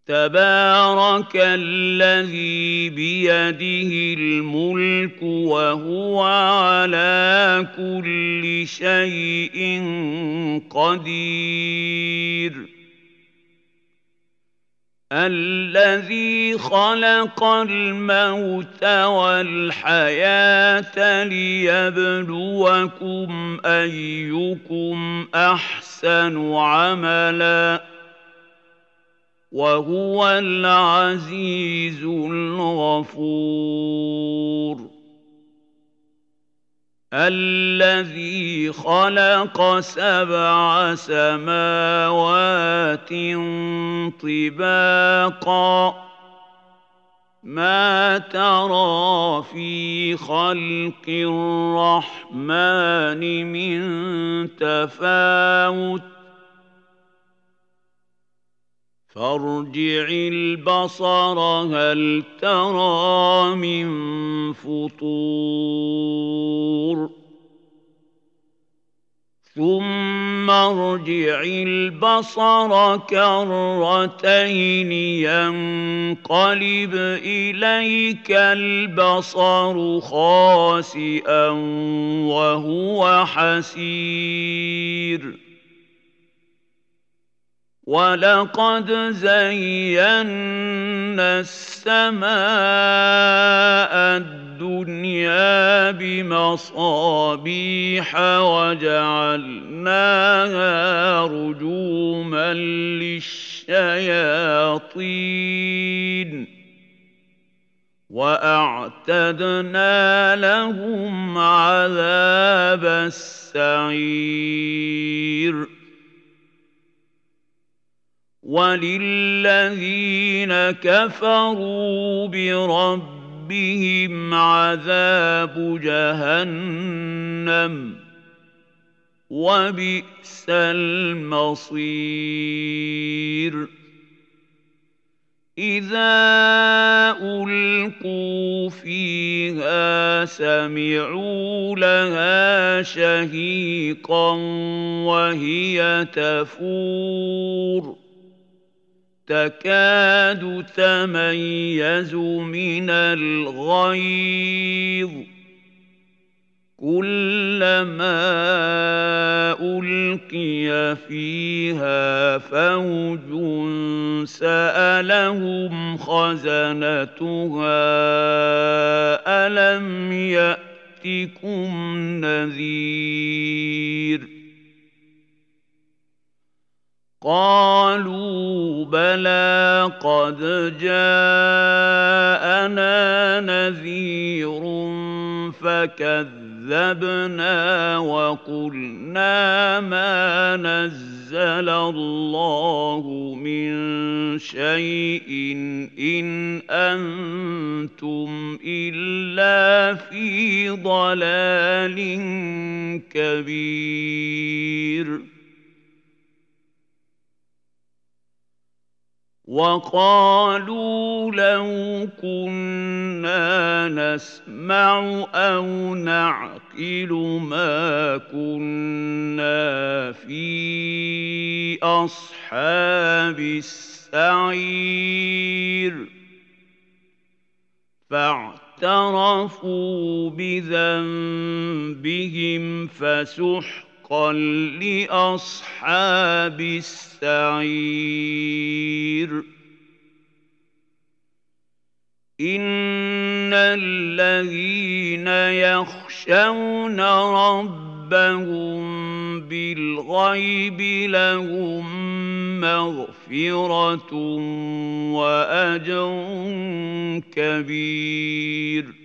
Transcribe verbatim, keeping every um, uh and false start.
تبارك الذي بيده الملك وهو على كل شيء قدير الذي خلق الموت والحياة ليبلوكم أيكم أحسن عملا وهو العزيز الغفور الذي خلق سبع سماوات طباقا ما ترى في خلق الرحمن من تفاوت فارجع البصر هل ترى من فطور ثم ارجع البصر كرتين ينقلب إليك البصر خاسئا وهو حسير ولقد زينا السماء الدنيا بمصابيح وجعلناها رجوما للشياطين وأعتدنا لهم عذاب السعير وللذين كفروا بربهم عذاب جهنم وبئس المصير إذا ألقوا فيها سمعوا لها شهيقا وهي تفور تكاد تميز من الغيظ كلما ألقي فيها فوج سألهم خزنتها ألم يأتكم نذير قالوا بلى قد جاءنا نذير فكذبنا وقلنا ما نزل الله من شيء إن أنتم إلا في ضلال كبير وقالوا لو كنا نسمع أو نعقل ما كنا في أصحاب السعير فاعترفوا بذنبهم فسحقا لأصحاب السعير إن الذين يخشون ربهم بالغيب لهم مغفرة وأجر كبير